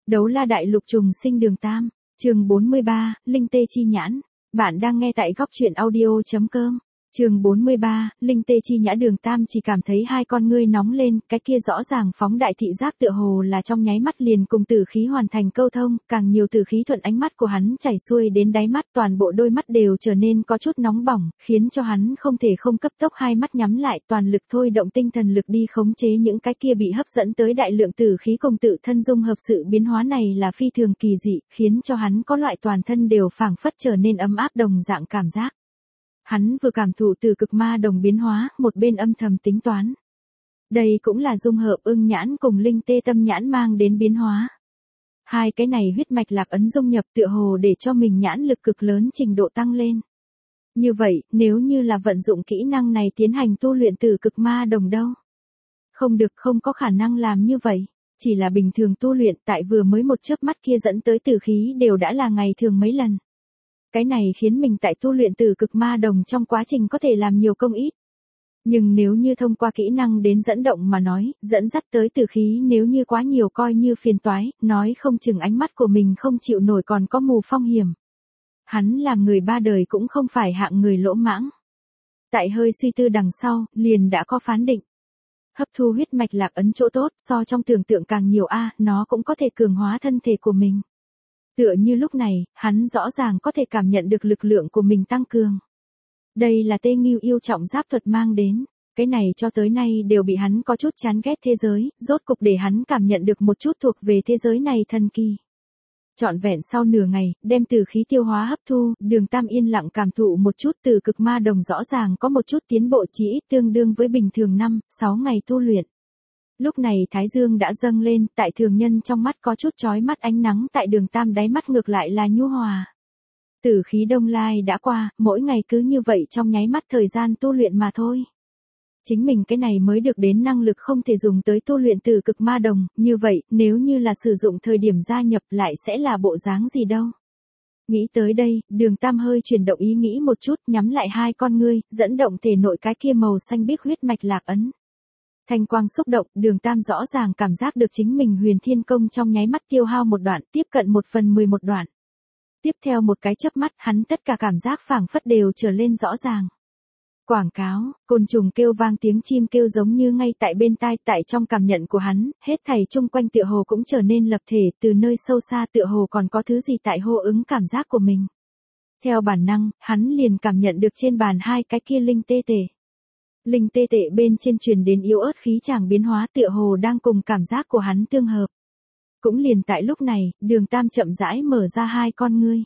Đấu la đại lục trùng sinh đường Tam, chương 43, Linh tê chi nhãn. Bạn đang nghe tại góc truyện audio.com. Chương 43, Linh tê chi nhã. Đường Tam chỉ cảm thấy hai con ngươi nóng lên, cái kia rõ ràng phóng đại thị giác tựa hồ là trong nháy mắt liền cùng tử khí hoàn thành câu thông, càng nhiều tử khí thuận ánh mắt của hắn chảy xuôi đến đáy mắt, toàn bộ đôi mắt đều trở nên có chút nóng bỏng, khiến cho hắn không thể không cấp tốc hai mắt nhắm lại, toàn lực thôi động tinh thần lực đi khống chế những cái kia bị hấp dẫn tới đại lượng tử khí cùng tự thân dung hợp. Sự biến hóa này là phi thường kỳ dị, khiến cho hắn có loại toàn thân đều phảng phất trở nên ấm áp đồng dạng cảm giác. Hắn vừa cảm thụ từ cực ma đồng biến hóa, một bên âm thầm tính toán. Đây cũng là dung hợp ưng nhãn cùng linh tê tâm nhãn mang đến biến hóa. Hai cái này huyết mạch lạc ấn dung nhập tựa hồ để cho mình nhãn lực cực lớn trình độ tăng lên. Như vậy, nếu như là vận dụng kỹ năng này tiến hành tu luyện từ cực ma đồng đâu? Không được, không có khả năng làm như vậy. Chỉ là bình thường tu luyện, tại vừa mới một chớp mắt kia dẫn tới tử khí đều đã là ngày thường mấy lần. Cái này khiến mình tại tu luyện từ cực ma đồng trong quá trình có thể làm nhiều công ít. Nhưng nếu như thông qua kỹ năng đến dẫn động mà nói, dẫn dắt tới tử khí nếu như quá nhiều coi như phiền toái, nói không chừng ánh mắt của mình không chịu nổi còn có mù phong hiểm. Hắn làm người ba đời cũng không phải hạng người lỗ mãng. Tại hơi suy tư đằng sau, liền đã có phán định. Hấp thu huyết mạch lạc ấn chỗ tốt so trong tưởng tượng càng nhiều nó cũng có thể cường hóa thân thể của mình. Tựa như lúc này, hắn rõ ràng có thể cảm nhận được lực lượng của mình tăng cường. Đây là Tê Ngưu yêu trọng giáp thuật mang đến, cái này cho tới nay đều bị hắn có chút chán ghét thế giới, rốt cục để hắn cảm nhận được một chút thuộc về thế giới này thần kỳ. Trọn vẹn sau nửa ngày, đem tử khí tiêu hóa hấp thu, Đường Tam yên lặng cảm thụ một chút từ cực ma đồng rõ ràng có một chút tiến bộ chỉ ít tương đương với bình thường 5-6 ngày tu luyện. Lúc này thái dương đã dâng lên, tại thường nhân trong mắt có chút chói mắt ánh nắng, tại Đường Tam đáy mắt ngược lại là nhu hòa. Tử khí đông lai đã qua, mỗi ngày cứ như vậy trong nháy mắt thời gian tu luyện mà thôi. Chính mình cái này mới được đến năng lực không thể dùng tới tu luyện từ cực ma đồng, như vậy, nếu như là sử dụng thời điểm gia nhập lại sẽ là bộ dáng gì đâu. Nghĩ tới đây, Đường Tam hơi chuyển động ý nghĩ một chút, nhắm lại hai con ngươi, dẫn động thể nội cái kia màu xanh biếc huyết mạch lạc ấn. Thanh quang xúc động, Đường Tam rõ ràng cảm giác được chính mình huyền thiên công trong nháy mắt tiêu hao một đoạn, tiếp cận 1/11 đoạn. Tiếp theo một cái chớp mắt, hắn tất cả cảm giác phảng phất đều trở lên rõ ràng. Quảng cáo, côn trùng kêu vang, tiếng chim kêu giống như ngay tại bên tai, tại trong cảm nhận của hắn, hết thảy chung quanh tựa hồ cũng trở nên lập thể, từ nơi sâu xa tựa hồ còn có thứ gì tại hô ứng cảm giác của mình. Theo bản năng, hắn liền cảm nhận được trên bàn hai cái kia linh tê tệ. Linh tê tệ bên trên truyền đến yếu ớt khí chàng biến hóa tựa hồ đang cùng cảm giác của hắn tương hợp. Cũng liền tại lúc này, Đường Tam chậm rãi mở ra hai con ngươi.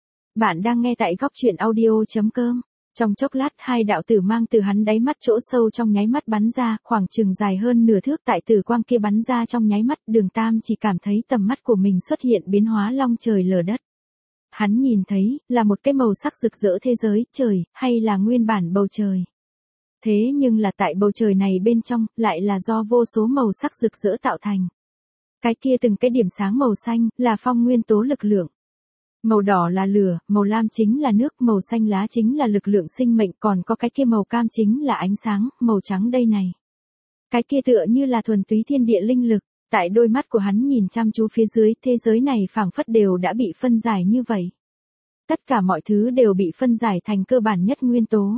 Bạn đang nghe tại góc truyện audio.com. Trong chốc lát hai đạo tử mang từ hắn đáy mắt chỗ sâu trong nháy mắt bắn ra, khoảng chừng dài hơn nửa thước, tại tử quang kia bắn ra trong nháy mắt, Đường Tam chỉ cảm thấy tầm mắt của mình xuất hiện biến hóa long trời lở đất. Hắn nhìn thấy, là một cái màu sắc rực rỡ thế giới, trời, hay là nguyên bản bầu trời. Thế nhưng là tại bầu trời này bên trong, lại là do vô số màu sắc rực rỡ tạo thành. Cái kia từng cái điểm sáng màu xanh, là phong nguyên tố lực lượng. Màu đỏ là lửa, màu lam chính là nước, màu xanh lá chính là lực lượng sinh mệnh, còn có cái kia màu cam chính là ánh sáng, màu trắng đây này. Cái kia tựa như là thuần túy thiên địa linh lực, tại đôi mắt của hắn nhìn chăm chú phía dưới, thế giới này phảng phất đều đã bị phân giải như vậy. Tất cả mọi thứ đều bị phân giải thành cơ bản nhất nguyên tố.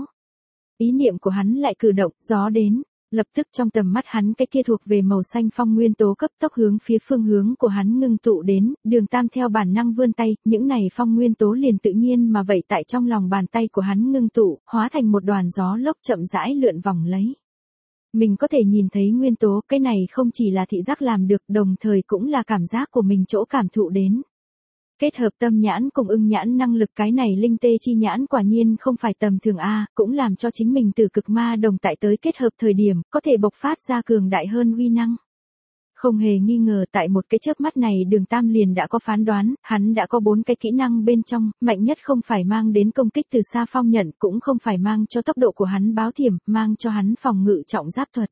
Ý niệm của hắn lại cử động, gió đến. Lập tức trong tầm mắt hắn cái kia thuộc về màu xanh phong nguyên tố cấp tốc hướng phía phương hướng của hắn ngưng tụ đến, Đường Tam theo bản năng vươn tay, những này phong nguyên tố liền tự nhiên mà vậy tại trong lòng bàn tay của hắn ngưng tụ, hóa thành một đoàn gió lốc chậm rãi lượn vòng lấy. Mình có thể nhìn thấy nguyên tố, cái này không chỉ là thị giác làm được, đồng thời cũng là cảm giác của mình chỗ cảm thụ đến. Kết hợp tâm nhãn cùng ưng nhãn năng lực, cái này linh tê chi nhãn quả nhiên không phải tầm thường cũng làm cho chính mình từ cực ma đồng tại tới kết hợp thời điểm, có thể bộc phát ra cường đại hơn uy năng. Không hề nghi ngờ tại một cái chớp mắt này Đường Tam liền đã có phán đoán, hắn đã có 4 cái kỹ năng bên trong, mạnh nhất không phải mang đến công kích từ xa phong nhận, cũng không phải mang cho tốc độ của hắn báo thiểm, mang cho hắn phòng ngự trọng giáp thuật.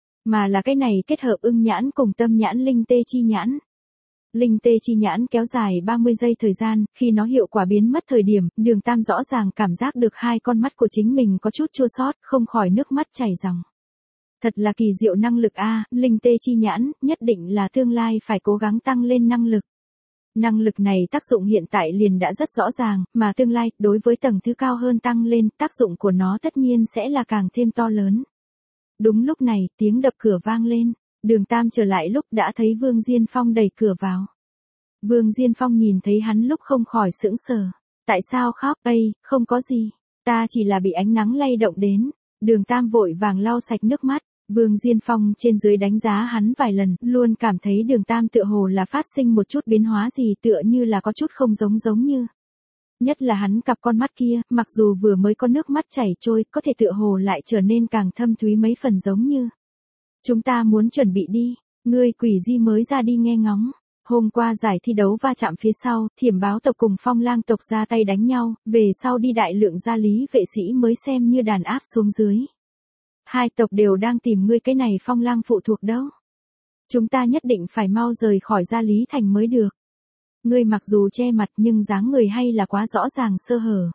Mà là cái này kết hợp ưng nhãn cùng tâm nhãn linh tê chi nhãn. Linh tê chi nhãn kéo dài 30 giây thời gian, khi nó hiệu quả biến mất thời điểm, Đường Tam rõ ràng cảm giác được hai con mắt của chính mình có chút chua xót, không khỏi nước mắt chảy ròng. Thật là kỳ diệu năng lực linh tê chi nhãn, nhất định là tương lai phải cố gắng tăng lên năng lực. Năng lực này tác dụng hiện tại liền đã rất rõ ràng, mà tương lai, đối với tầng thứ cao hơn tăng lên, tác dụng của nó tất nhiên sẽ là càng thêm to lớn. Đúng lúc này, tiếng đập cửa vang lên, Đường Tam trở lại lúc đã thấy Vương Diên Phong đẩy cửa vào. Vương Diên Phong nhìn thấy hắn lúc không khỏi sững sờ. Tại sao khóc? Ây, không có gì. Ta chỉ là bị ánh nắng lay động đến. Đường Tam vội vàng lau sạch nước mắt. Vương Diên Phong trên dưới đánh giá hắn vài lần, luôn cảm thấy Đường Tam tựa hồ là phát sinh một chút biến hóa gì, tựa như là có chút không giống như. Nhất là hắn cặp con mắt kia, mặc dù vừa mới có nước mắt chảy trôi, có thể tựa hồ lại trở nên càng thâm thúy mấy phần giống như. Chúng ta muốn chuẩn bị đi, ngươi Quỷ Di mới ra đi nghe ngóng. Hôm qua giải thi đấu va chạm phía sau, Thiểm Báo tộc cùng Phong Lang tộc ra tay đánh nhau, về sau đi đại lượng gia lý vệ sĩ mới xem như đàn áp xuống dưới. Hai tộc đều đang tìm ngươi, cái này Phong Lang phụ thuộc đâu. Chúng ta nhất định phải mau rời khỏi gia lý thành mới được. Ngươi mặc dù che mặt nhưng dáng người hay là quá rõ ràng sơ hở.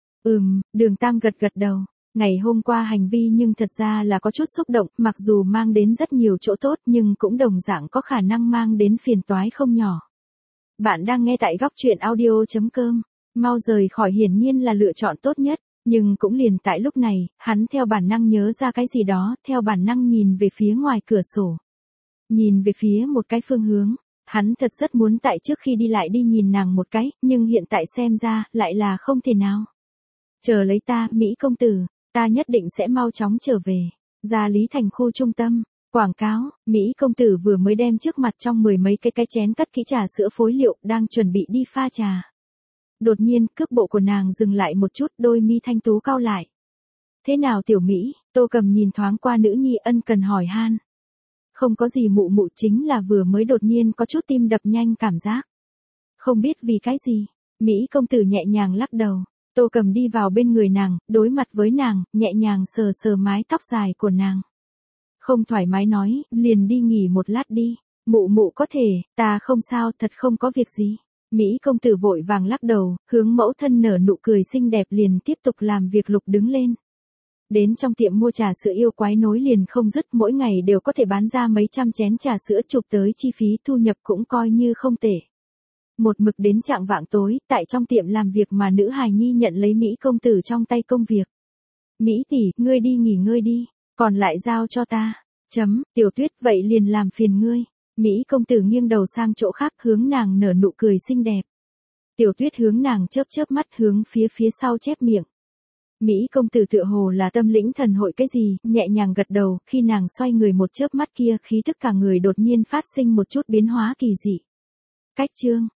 Đường Tam gật gật đầu. Ngày hôm qua hành vi nhưng thật ra là có chút xúc động, mặc dù mang đến rất nhiều chỗ tốt nhưng cũng đồng dạng có khả năng mang đến phiền toái không nhỏ. Bạn đang nghe tại góc truyện audio.com. Mau rời khỏi hiển nhiên là lựa chọn tốt nhất, nhưng cũng liền tại lúc này, hắn theo bản năng nhớ ra cái gì đó, theo bản năng nhìn về phía ngoài cửa sổ. Nhìn về phía một cái phương hướng, hắn thật rất muốn tại trước khi đi lại đi nhìn nàng một cái, nhưng hiện tại xem ra, lại là không thể nào. Chờ lấy ta, Mỹ công tử. Ta nhất định sẽ mau chóng trở về. Gia lý thành khu trung tâm. Quảng cáo, Mỹ công tử vừa mới đem trước mặt trong 10 mấy cái chén cất kỹ trà sữa phối liệu, đang chuẩn bị đi pha trà. Đột nhiên, cước bộ của nàng dừng lại một chút, đôi mi thanh tú cau lại. Thế nào tiểu Mỹ? Tô Cầm nhìn thoáng qua nữ nhi, ân cần hỏi han. Không có gì mụ mụ, chính là vừa mới đột nhiên có chút tim đập nhanh cảm giác. Không biết vì cái gì. Mỹ công tử nhẹ nhàng lắc đầu. Tô Cầm đi vào bên người nàng, đối mặt với nàng, nhẹ nhàng sờ sờ mái tóc dài của nàng. Không thoải mái nói, liền đi nghỉ một lát đi. Mụ mụ có thể, ta không sao, thật không có việc gì. Mỹ công tử vội vàng lắc đầu, hướng mẫu thân nở nụ cười xinh đẹp liền tiếp tục làm việc lục đứng lên. Đến trong tiệm mua trà sữa yêu quái nối liền không dứt, mỗi ngày đều có thể bán ra mấy trăm chén trà sữa, chụp tới chi phí thu nhập cũng coi như không tệ. Một mực đến chạng vạng tối, tại trong tiệm làm việc mà nữ hài nhi nhận lấy Mỹ công tử trong tay công việc. Mỹ tỷ, ngươi đi nghỉ ngơi đi, còn lại giao cho ta. Tiểu Tuyết, vậy liền làm phiền ngươi. Mỹ công tử nghiêng đầu sang chỗ khác, hướng nàng nở nụ cười xinh đẹp. Tiểu Tuyết hướng nàng chớp mắt, hướng phía sau chép miệng. Mỹ công tử tựa hồ là tâm lĩnh thần hội cái gì, nhẹ nhàng gật đầu, khi nàng xoay người một chớp mắt kia, khí tức cả người đột nhiên phát sinh một chút biến hóa kỳ dị. Cách chương